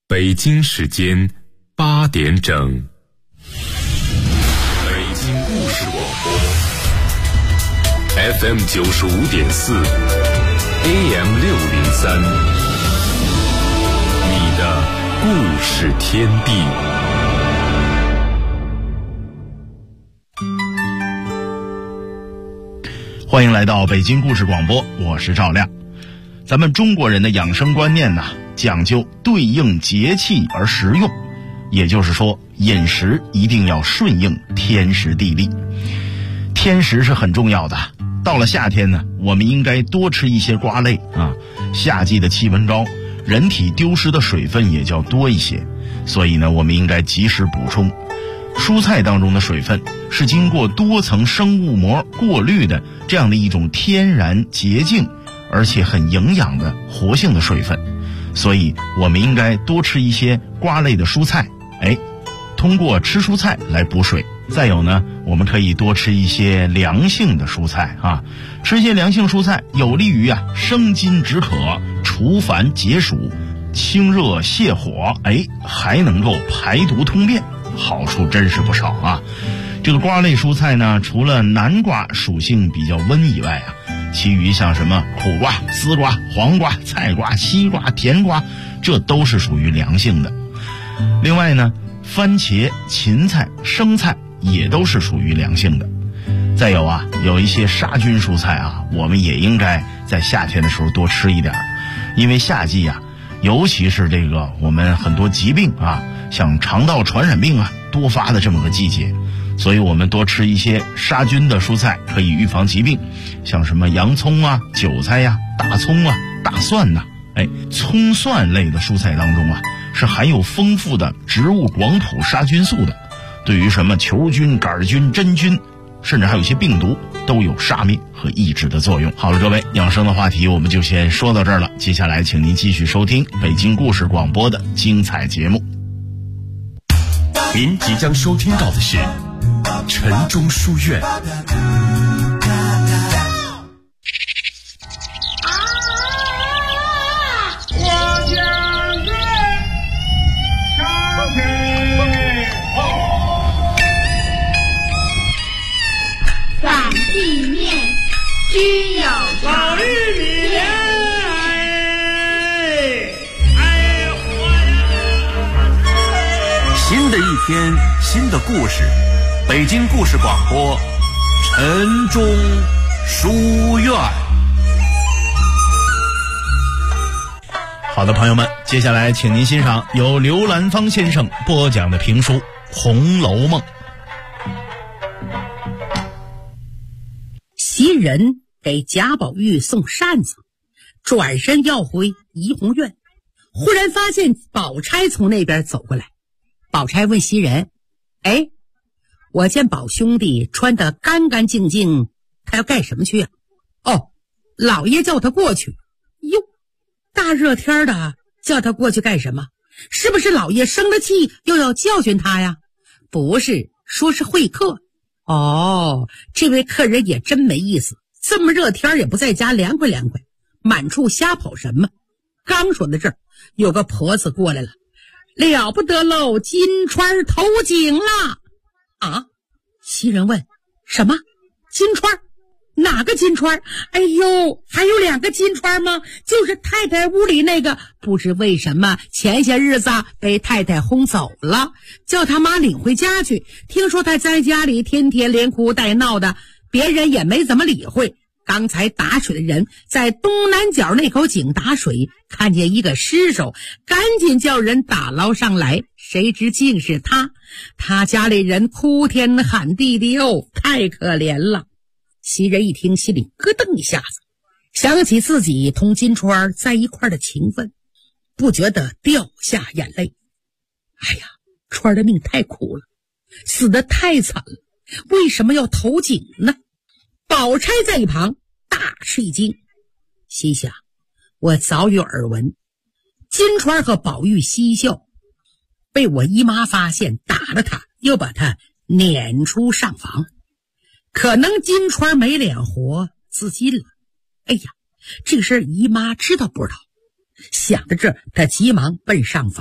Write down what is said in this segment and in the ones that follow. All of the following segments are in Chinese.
北京时间8点整。北京故事广播 FM 95.4 AM 603，你的故事天地。 欢迎来到北京故事广播，我是赵亮。咱们中国人的养生观念呢，讲究对应节气而食用，也就是说，饮食一定要顺应天时地利。天时是很重要的。到了夏天呢，我们应该多吃一些瓜类啊。夏季的气温高，人体丢失的水分也较多一些，所以呢，我们应该及时补充。蔬菜当中的水分是经过多层生物膜过滤的这样的一种天然洁净而且很营养的活性的水分，所以我们应该多吃一些瓜类的蔬菜，通过吃蔬菜来补水。再有呢，我们可以多吃一些凉性的蔬菜啊，吃一些凉性蔬菜有利于生津止渴、除烦解暑、清热泻火，还能够排毒通便，好处真是不少啊。这个瓜类蔬菜呢，除了南瓜属性比较温以外其余像什么苦瓜、丝瓜、黄瓜、菜瓜、西瓜、甜瓜，这都是属于凉性的。另外呢，番茄、芹菜、生菜也都是属于凉性的。再有有一些杀菌蔬菜我们也应该在夏天的时候多吃一点，因为夏季尤其是这个我们很多疾病像肠道传染病多发的这么个季节，所以我们多吃一些杀菌的蔬菜可以预防疾病，像什么洋葱韭菜大葱大蒜葱蒜类的蔬菜当中是含有丰富的植物广谱杀菌素的，对于什么球菌、杆菌、真菌，甚至还有一些病毒都有杀灭和抑制的作用。好了，各位，养生的话题我们就先说到这儿了，接下来请您继续收听北京故事广播的精彩节目。 您即将收听到的是晨钟书院。 反地面均有老玉米莲， 新的一天，新的故事，北京故事广播，晨钟书院。 好的，朋友们，接下来请您欣赏由刘兰芳先生播讲的评书《红楼梦》。 袭人给贾宝玉送扇子，转身要回怡红院，忽然发现宝钗从那边走过来。宝钗问袭人：我见宝兄弟穿得干干净净，他要干什么去老爷叫他过去。哟，大热天的叫他过去干什么？是不是老爷生了气又要教训他呀？不是，说是会客。这位客人也真没意思，这么热天也不在家凉快凉快，满处瞎跑什么？刚说到这儿，有个婆子过来了，了不得喽，金钏投井了。袭人问：什么？金钏？哪个金钏？还有2个金钏吗？就是太太屋里那个，不知为什么前些日子被太太轰走了，叫他妈领回家去。听说他在家里天天连哭带闹的，别人也没怎么理会。刚才打水的人在东南角那口井打水，看见一个尸首，赶紧叫人打捞上来，谁知竟是他。他家里人哭天喊地的太可怜了。袭人一听，心里咯噔一下子，想起自己同金钏在一块的情分，不觉得掉下眼泪。钏的命太苦了，死得太惨了，为什么要投井呢？宝钗在一旁大吃一惊，心想：我早有耳闻，金钏和宝玉嬉笑，被我姨妈发现，打了他，又把他撵出上房。可能金钏没脸活，自尽了。这个事儿姨妈知道不知道？想到这儿，他急忙奔上房，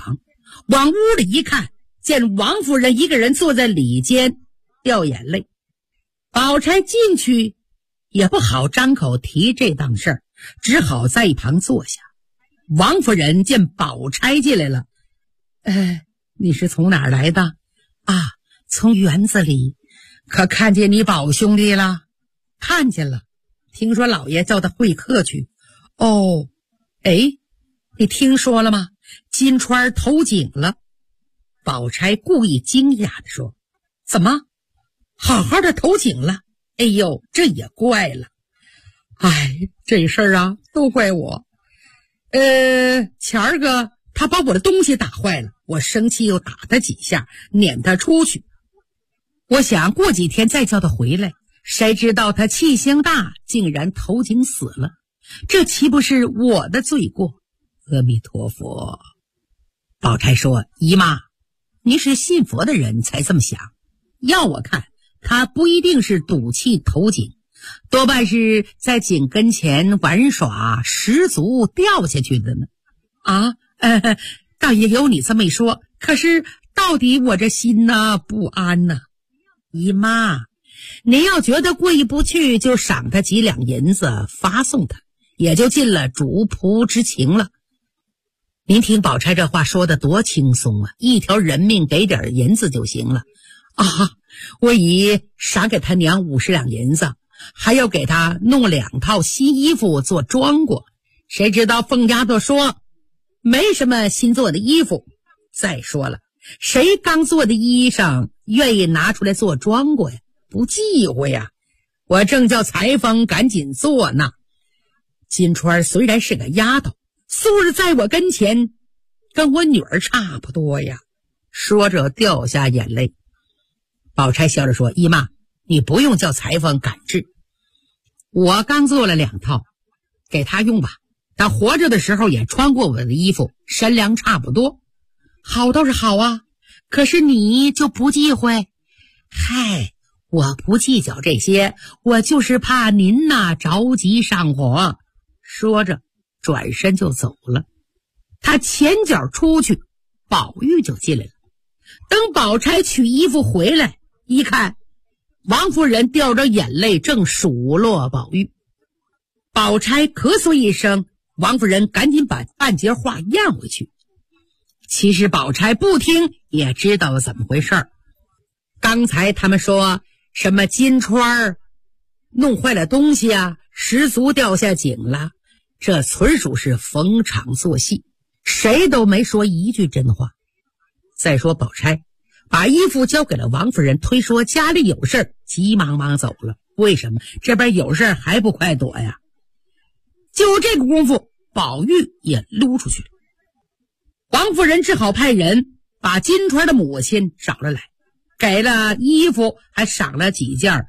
往屋里一看，见王夫人一个人坐在里间掉眼泪。宝钗进去也不好张口提这档事儿，只好在一旁坐下。王夫人见宝钗进来了，你是从哪儿来的？啊，从园子里。可看见你宝兄弟了？看见了，听说老爷叫他会客去。哦，你听说了吗？金钏投井了。宝钗故意惊讶地说：怎么好好的投井了？哎呦，这也怪了。这事儿啊都怪我。前儿个他把我的东西打坏了，我生气又打他几下，撵他出去。我想过几天再叫他回来，谁知道他气性大，竟然投井死了，这岂不是我的罪过？阿弥陀佛。宝钗说：姨妈，你是信佛的人才这么想，要我看他不一定是赌气投井，多半是在井跟前玩耍失足掉下去的呢。倒也有你这么一说，可是到底我这心呢不安呢。姨妈，您要觉得过意不去，就赏他几两银子发送他，也就尽了主仆之情了。您听宝钗这话说的多轻松啊，一条人命给点银子就行了。我已赏给他娘50两银子，还要给他弄2套新衣服做装过。谁知道凤丫头说没什么新做的衣服，再说了，谁刚做的衣裳愿意拿出来做装过呀？不忌讳呀。我正叫裁缝赶紧做呢。金钏虽然是个丫头，素日在我跟前跟我女儿差不多呀。说着掉下眼泪。宝钗笑着说：姨妈，你不用叫裁缝赶制，我刚做了2套，给他用吧。他活着的时候也穿过我的衣服，身量差不多。好倒是好啊，可是你就不忌讳？我不计较这些，我就是怕您着急上火。说着转身就走了。他前脚出去，宝玉就进来了。等宝钗取衣服回来一看，王夫人掉着眼泪正数落宝玉。宝钗咳嗽一声，王夫人赶紧把半截话咽回去。其实宝钗不听也知道怎么回事儿。刚才他们说什么金钏弄坏了东西失足掉下井了，这纯属是逢场作戏，谁都没说一句真话。再说宝钗把衣服交给了王夫人，推说家里有事儿，急忙忙走了。为什么？这边有事儿还不快躲呀？就这个功夫，宝玉也溜出去了。王夫人只好派人把金钏的母亲找了来，给了衣服，还赏了几件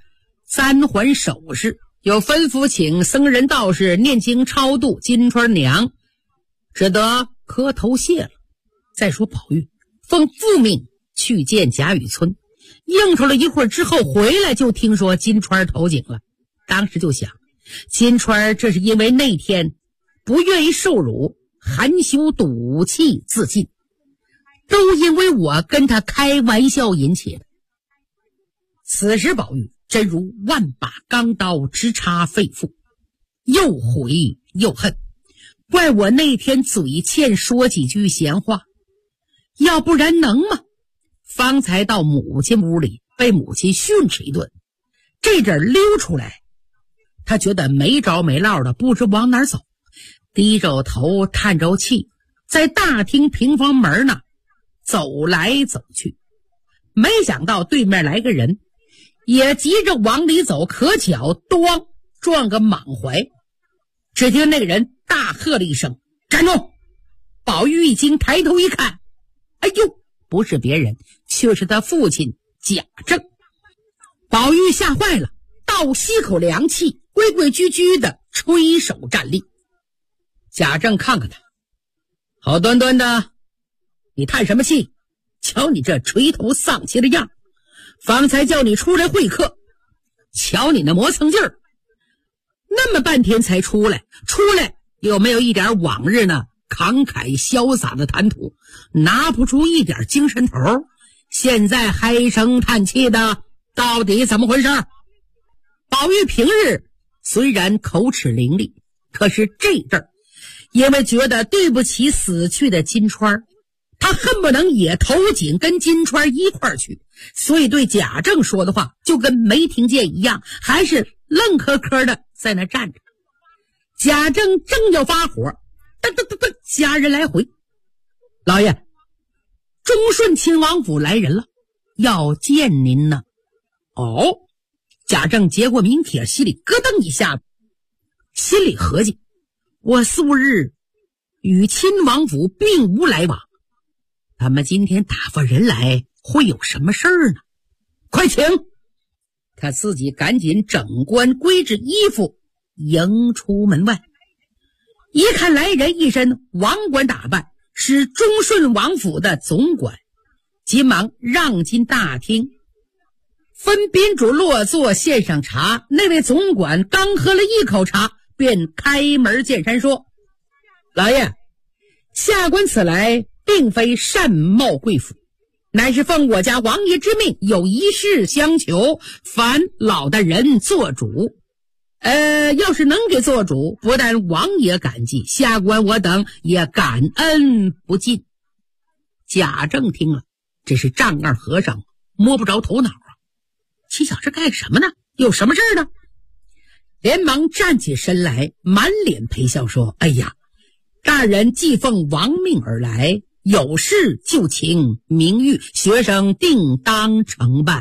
3环首饰，又吩咐请僧人道士念经超度金钏娘，只得磕头谢了。再说宝玉奉父命去见贾雨村，应酬了一会儿之后回来，就听说金钏投井了。当时就想，金钏这是因为那天不愿意受辱，含羞赌气自尽，都因为我跟他开玩笑引起的。此时宝玉真如万把钢刀直插肺腑，又悔又恨，怪我那天嘴欠说几句闲话，要不然能吗？方才到母亲屋里被母亲训斥一顿，这阵溜出来，他觉得没着没落的，不知往哪走，低着头叹着气，在大厅平房门呢走来走去。没想到对面来个人，也急着往里走，可巧咣撞个满怀。只听那个人大喝了一声：站住！宝玉一惊，抬头一看，哎呦，不是别人，却是他父亲贾政。宝玉吓坏了，倒吸口凉气，规规矩矩的垂手站立。贾政看看他，好端端的，你叹什么气？瞧你这垂头丧气的样，方才叫你出来会客，瞧你那磨蹭劲儿，那么半天才出来有没有一点往日呢慷慨潇洒的谈吐，拿不出一点精神头，现在唉声叹气的，到底怎么回事？宝玉平日虽然口齿伶俐，可是这阵儿因为觉得对不起死去的金钏，他恨不能也投井跟金钏一块儿去，所以对贾政说的话就跟没听见一样，还是愣磕磕的在那站着。贾政正要发火，噔噔噔噔，家人来回，老爷，忠顺亲王府来人了，要见您呢。哦，贾政接过名帖，心里咯噔一下，心里合计，我素日与亲王府并无来往，他们今天打发人来，会有什么事儿呢？快请！他自己赶紧整冠归置衣服，迎出门外。一看来人一身王冠打扮，是忠顺王府的总管，急忙让进大厅，分宾主落座，献上茶。那位总管刚喝了一口茶，便开门见山说：老爷，下官此来并非善冒贵府，乃是奉我家王爷之命，有一事相求，烦老大人做主。要是能给做主，不但王爷感激，下官我等也感恩不尽。贾政听了，这是丈二和尚摸不着头脑啊，心想这干什么呢？有什么事呢？连忙站起身来，满脸陪笑说：哎呀，大人既奉王命而来，有事就请明谕，学生定当承办。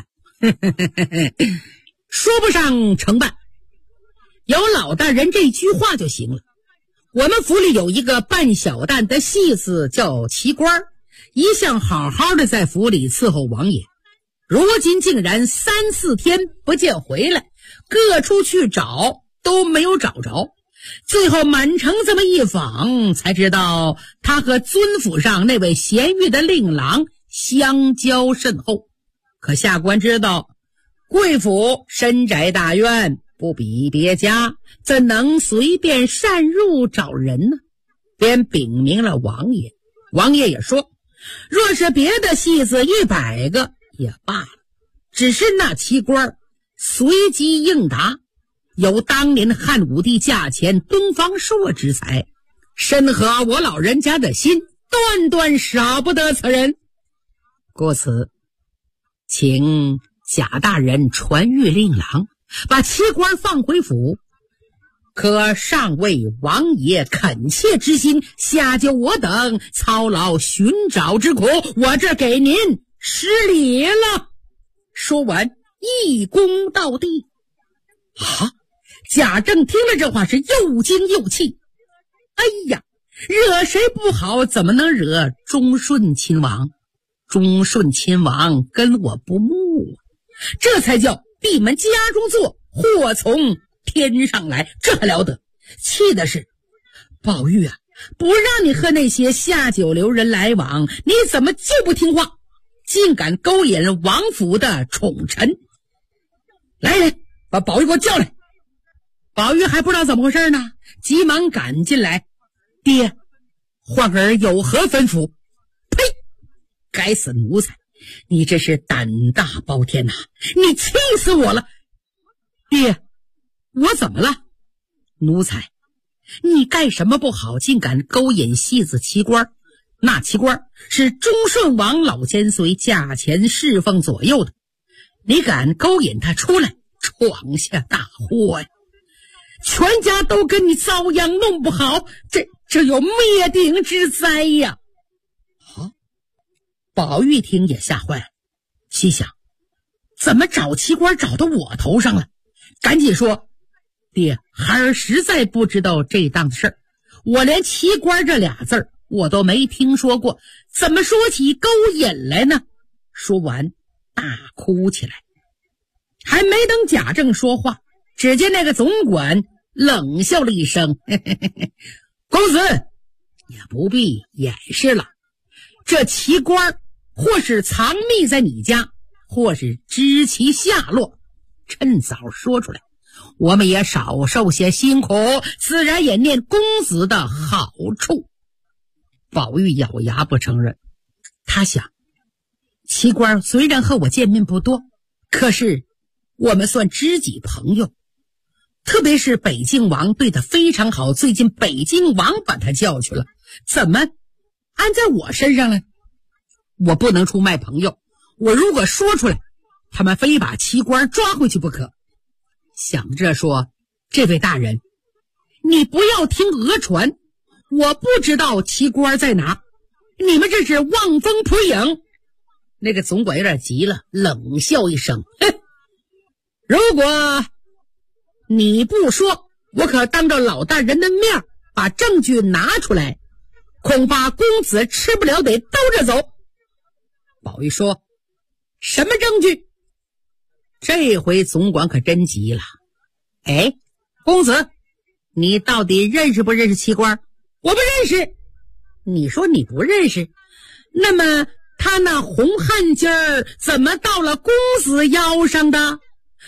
说不上承办，有老大人这句话就行了。我们府里有一个扮小旦的戏子叫齐官，一向好好的在府里伺候王爷，如今竟然3、4天不见回来，各处去找都没有找着，最后满城这么一访，才知道他和尊府上那位贤玉的令郎相交甚厚。可下官知道贵府深宅大院，不比别家，怎能随便擅入找人呢？便禀明了王爷，王爷也说，若是别的戏子100个也罢了，只是那齐官随机应答，有当年汉武帝驾前东方朔之才，深合我老人家的心，断断少不得此人。故此请贾大人传谕令郎，把齐官放回府，可尚未王爷恳切之心，下就我等操劳寻找之苦，我这给您施礼了。说完一躬到地。啊！贾政听了这话是又惊又气，哎呀，惹谁不好，怎么能惹忠顺亲王？忠顺亲王跟我不睦啊，这才叫闭门家中坐，祸从天上来，这还了得！气的是宝玉啊，不让你和那些下九流人来往，你怎么就不听话，竟敢勾引王府的宠臣？来人，把宝玉给我叫来。宝玉还不知道怎么回事呢，急忙赶进来。爹，焕儿有何吩咐？呸！该死奴才，你这是胆大包天哪！你气死我了！爹，我怎么了？奴才，你干什么不好，竟敢勾引戏子齐官？那齐官是忠顺王老千岁驾前侍奉左右的，你敢勾引他出来，闯下大祸呀！全家都跟你遭殃，弄不好这有灭顶之灾呀！好，宝玉听也吓坏了，心想怎么找齐官找到我头上了？赶紧说，爹，孩儿实在不知道这档子事儿，我连齐官这俩字儿我都没听说过，怎么说起勾引来呢？说完大哭起来。还没等贾政说话，只见那个总管冷笑了一声，公子也不必掩饰了，这齐官或是藏匿在你家，或是知其下落，趁早说出来，我们也少受些辛苦，自然也念公子的好处。 宝玉咬牙不承认。他想，齐官虽然和我见面不多，可是我们算知己朋友，特别是北静王对他非常好，最近北静王把他叫去了，怎么安在我身上了？我不能出卖朋友，我如果说出来，他们非把齐官抓回去不可。想着说，这位大人，你不要听讹传，我不知道齐官在哪，你们这是望风扑影。那个总管有点急了，冷笑一声，哼，如果你不说，我可当着老大人的面把证据拿出来，恐怕公子吃不了得兜着走。宝玉说，什么证据？这回总管可真急了。哎，公子，你到底认识不认识齐官？我不认识。你说你不认识，那么他那红汗巾儿怎么到了公子腰上的？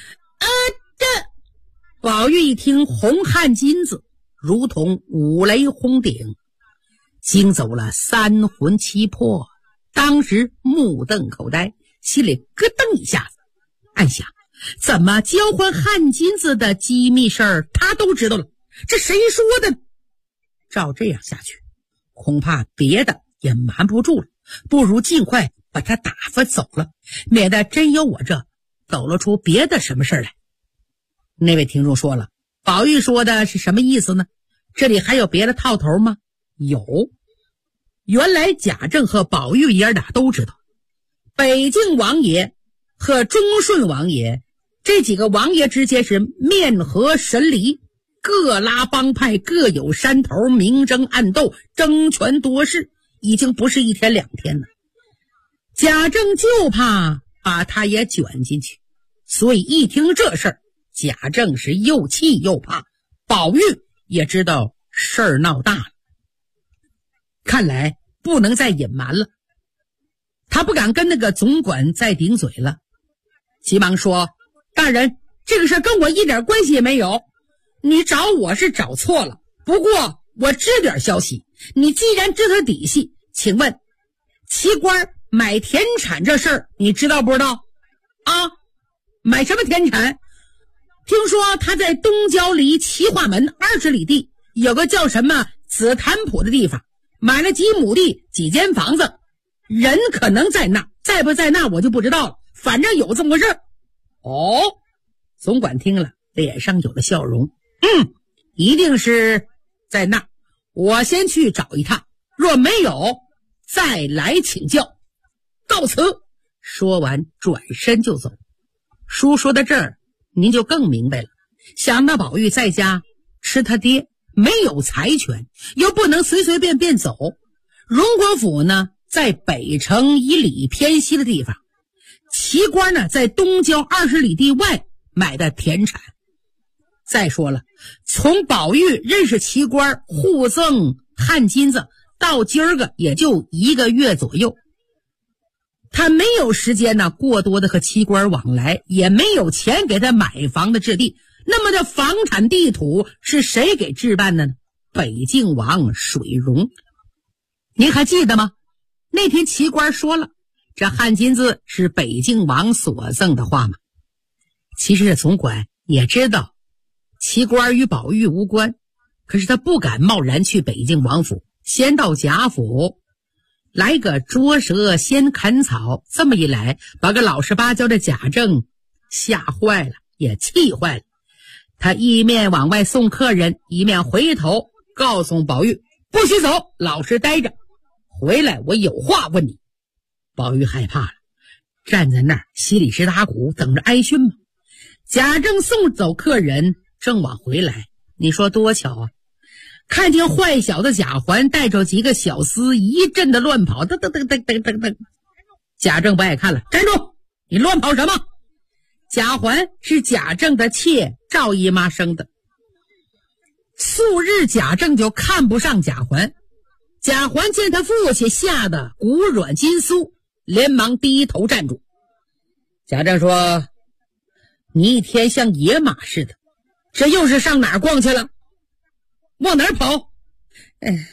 宝玉一听红汗巾子，如同五雷轰顶，惊走了三魂七魄，当时目瞪口呆，心里咯噔一下子，暗想，怎么交换汗巾子的机密事儿他都知道了，这谁说的？照这样下去，恐怕别的也瞒不住了，不如尽快把他打发走了，免得真有我这抖露出别的什么事儿来。那位听众说了，宝玉说的是什么意思呢？这里还有别的套头吗？有。原来贾政和宝玉爷俩都知道，北静王爷和忠顺王爷这几个王爷之间是面和神离，各拉帮派，各有山头，明争暗斗，争权夺势，已经不是一天两天了。贾政就怕把他也卷进去，所以一听这事儿，贾政是又气又怕，宝玉也知道事儿闹大了，看来不能再隐瞒了，他不敢跟那个总管再顶嘴了，急忙说，大人，这个事跟我一点关系也没有，你找我是找错了，不过我知点消息，你既然知他底细，请问齐官买田产这事儿你知道不知道啊？买什么田产？听说他在东郊离齐化门20里地有个叫什么紫檀浦的地方，买了几亩地几间房子，人可能在那，在不在那我就不知道了，反正有这么个事儿。哦，总管听了脸上有了笑容，一定是在那，我先去找一趟，若没有再来请教，告辞。说完转身就走。书说到这儿您就更明白了，想那宝玉在家吃他爹，没有财权，又不能随随便便走。荣国府呢在北城1里偏西的地方，齐官呢在东郊20里地外买的田产。再说了，从宝玉认识齐官互赠汗巾子到今儿个也就1个月左右，他没有时间呢过多的和齐官往来，也没有钱给他买房的置地。那么这房产地土是谁给置办的呢？北静王水溶。您还记得吗？那天齐官说了，这汗巾子是北静王所赠的话吗？其实这总管也知道齐官与宝玉无关，可是他不敢贸然去北静王府，先到贾府来个捉蛇先砍草，这么一来把个老实巴交的贾政吓坏了，也气坏了。他一面往外送客人，一面回头告诉宝玉，不许走，老实待着，回来我有话问你。宝玉害怕了，站在那儿心里直打鼓，等着挨训嘛。贾政送走客人，正往回来，你说多巧啊，看见坏小子贾环带着几个小厮一阵的乱跑，噔噔噔噔噔噔噔。贾政不爱看了，站住，你乱跑什么？贾环是贾政的妾赵姨妈生的，素日贾政就看不上贾环。贾环见他父亲吓得骨软筋酥，连忙低头站住。贾政说，你一天像野马似的，这又是上哪儿逛去了？往哪儿跑？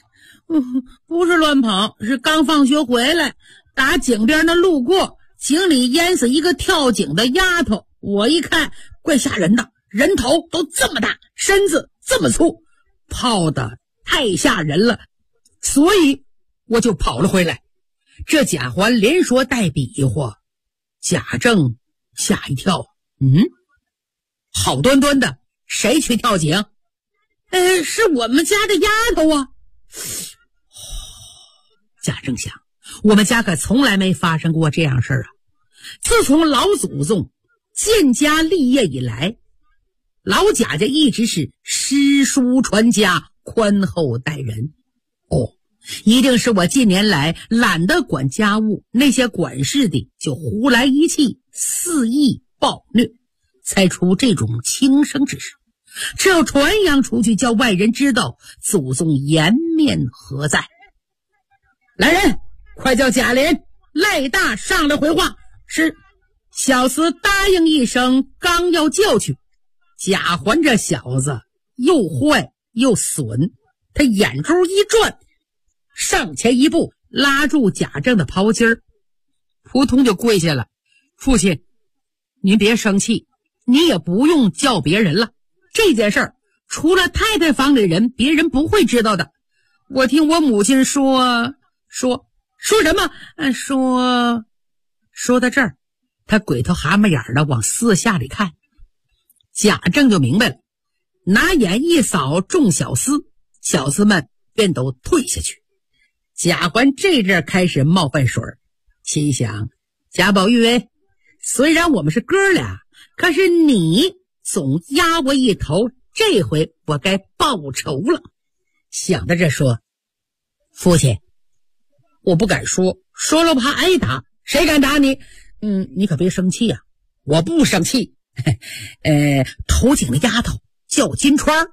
不是乱跑，是刚放学回来，打井边那路过，井里淹死一个跳井的丫头，我一看怪吓人的，人头都这么大，身子这么粗，泡的太吓人了，所以我就跑了回来。这贾环连说带比划，贾政吓一跳，好端端的谁去跳井？是我们家的丫头啊。贾政想，我们家可从来没发生过这样事儿啊。自从老祖宗建家立业以来，老贾家一直是诗书传家，宽厚待人。一定是我近年来懒得管家务，那些管事的就胡来一气，肆意暴虐，才出这种轻生之事。只要传扬出去，叫外人知道，祖宗颜面何在？来人，快叫贾琏、赖大上来回话。是。小厮答应一声，刚要叫去，贾环这小子又坏又损，他眼珠一转，上前一步拉住贾政的袍襟儿，扑通就跪下了。父亲，您别生气，你也不用叫别人了，这件事儿除了太太房里人，别人不会知道的。我听我母亲说什么？说到这儿，他鬼头蛤蟆眼的往四下里看，贾政就明白了，拿眼一扫众小厮，小厮们便都退下去。贾环这阵开始冒犯水，心想，贾宝玉，虽然我们是哥俩，可是你总压我一头，这回我该报仇了。想到这说，父亲，我不敢说了怕挨打，谁敢打你？你可别生气啊。我不生气。投井的丫头叫金钏。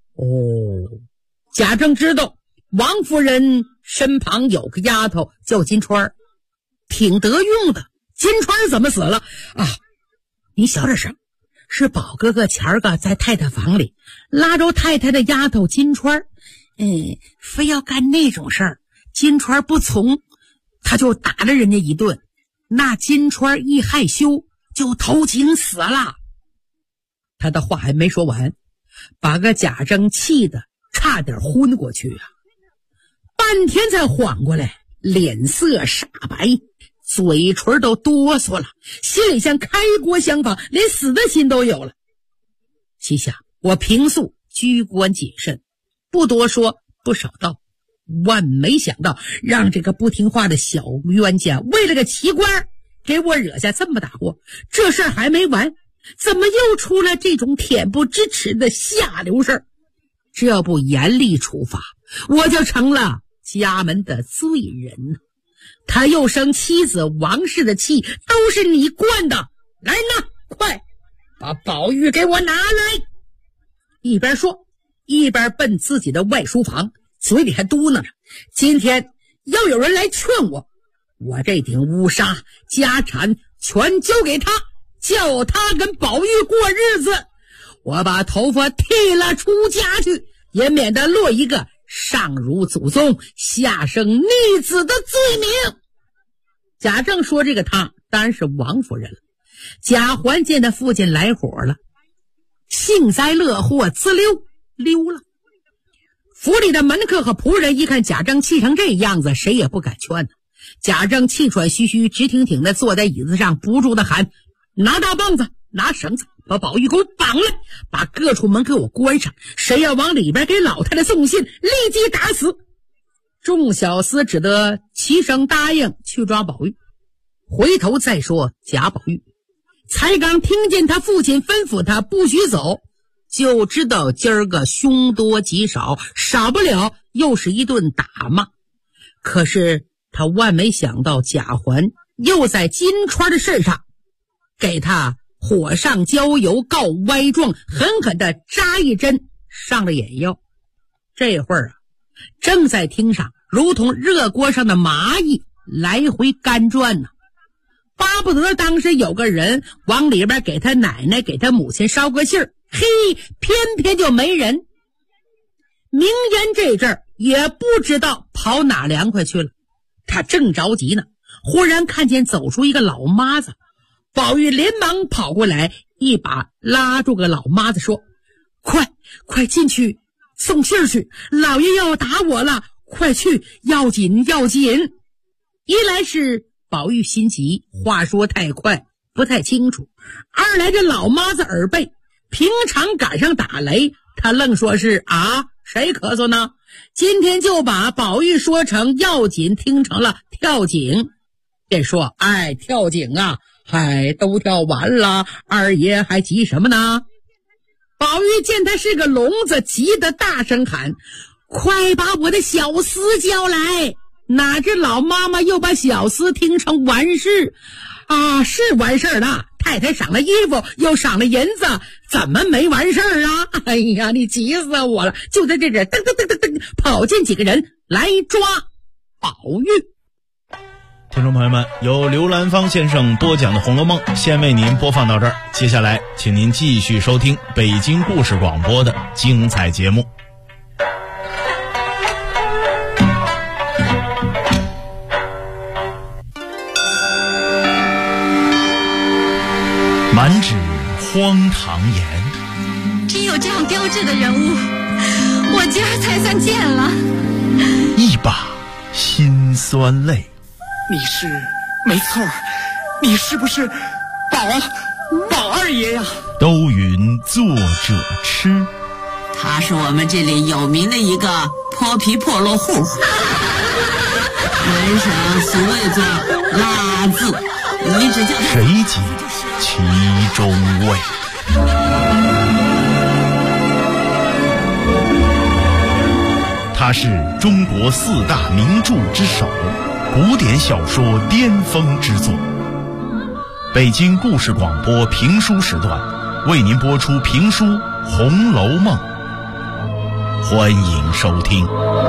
贾政知道王夫人身旁有个丫头叫金钏，挺得用的。金钏怎么死了啊？你小点声，是宝哥哥前儿个在太太房里拉着太太的丫头金钏，非要干那种事儿，金钏不从，他就打了人家一顿。那金钏一害羞就投井死了。他的话还没说完，把个贾政气得差点昏过去啊！半天才缓过来，脸色煞白，嘴唇都哆嗦了，心里像开锅相仿，连死的心都有了。心想，我平素居官谨慎，不多说不少道，万没想到让这个不听话的小冤家为了个奇官给我惹下这么大祸。这事儿还没完，怎么又出了这种恬不知耻的下流事儿？这要不严厉处罚，我就成了家门的罪人。他又生妻子王氏的气，都是你惯的。来呐，快把宝玉给我拿来！一边说一边奔自己的外书房，嘴里还嘟囔着，今天要有人来劝我，我这顶乌纱家产全交给他，叫他跟宝玉过日子。我把头发剃了出家去，也免得落一个上辱祖宗下生逆子的罪名。贾政说这个他当然是王夫人了。贾环见他父亲来火了，幸灾乐祸，滋溜了。府里的门客和仆人一看贾政气成这样子，谁也不敢劝。贾政气喘吁吁，直挺挺的坐在椅子上，不住的喊，拿大棒子，拿绳子，把宝玉给我绑来，把各处门给我关上，谁要往里边给老太太送信，立即打死。众小厮只得齐声答应去抓宝玉。回头再说贾宝玉，才刚听见他父亲吩咐他不许走，就知道今儿个凶多吉少，少不了又是一顿打骂。可是他万没想到贾环又在金钏的事上给他火上浇油，告歪状，狠狠地扎一针上了眼药。这会儿正在厅上如同热锅上的蚂蚁来回干转呢，巴不得当时有个人往里边给他奶奶给他母亲捎个信儿，嘿，偏偏就没人。 明烟这阵儿也不知道跑哪凉快去了，他正着急呢，忽然看见走出一个老妈子。宝玉连忙跑过来，一把拉住个老妈子说：快进去送信儿去，老爷要打我了，快去，要紧要紧。一来是宝玉心急，话说太快不太清楚，二来这老妈子耳背，平常赶上打雷，他愣说是谁咳嗽呢？今天就把宝玉说成要紧听成了跳井，便说跳井啊，都跳完了，二爷还急什么呢？宝玉见他是个聋子，急得大声喊：快把我的小厮叫来！哪知老妈妈又把小厮听成完事是完事了，太太赏了衣服又赏了银子，怎么没完事啊？哎呀，你急死我了！就在这阵噔噔噔噔噔跑进几个人来抓宝玉。 听众朋友们，由刘兰芳先生播讲的《红楼梦》先为您播放到这儿，接下来请您继续收听北京故事广播的精彩节目。满纸荒唐言， 真有这样标致的人物，我今儿才算见了。 一把辛酸泪。 你是没错，你是不是宝二爷呀？ 都云作者痴， 他是我们这里有名的一个泼皮破落户，门上俗谓作拉字，你只叫谁解其中味？他是中国4大名著之首，古典小说巅峰之作。北京故事广播评书时段为您播出评书《红楼梦》，欢迎收听。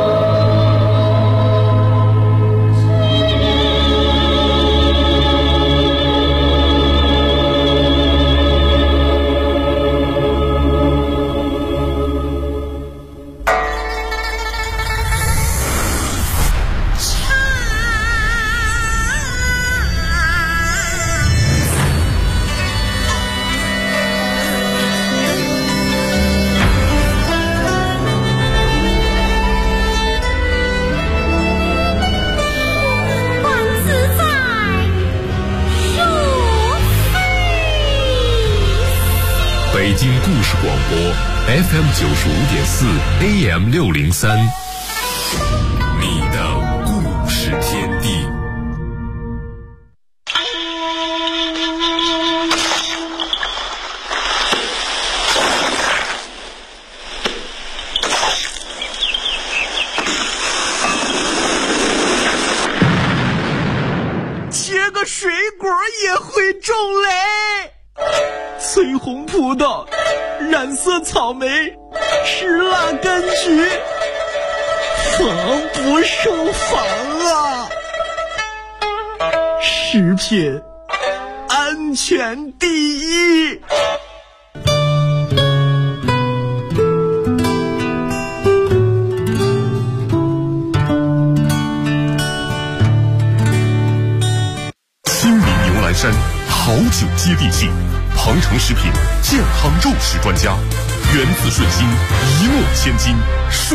北京故事广播 FM 95.4 AM 603，你的故事天地。 切个水果也会种雷。翠红葡萄，染色草莓，石蜡柑橘，防不胜防啊！食品安全第一。 亲民牛栏山好酒接地气，鹏程食品健康肉食专家，原子顺心，一诺千金。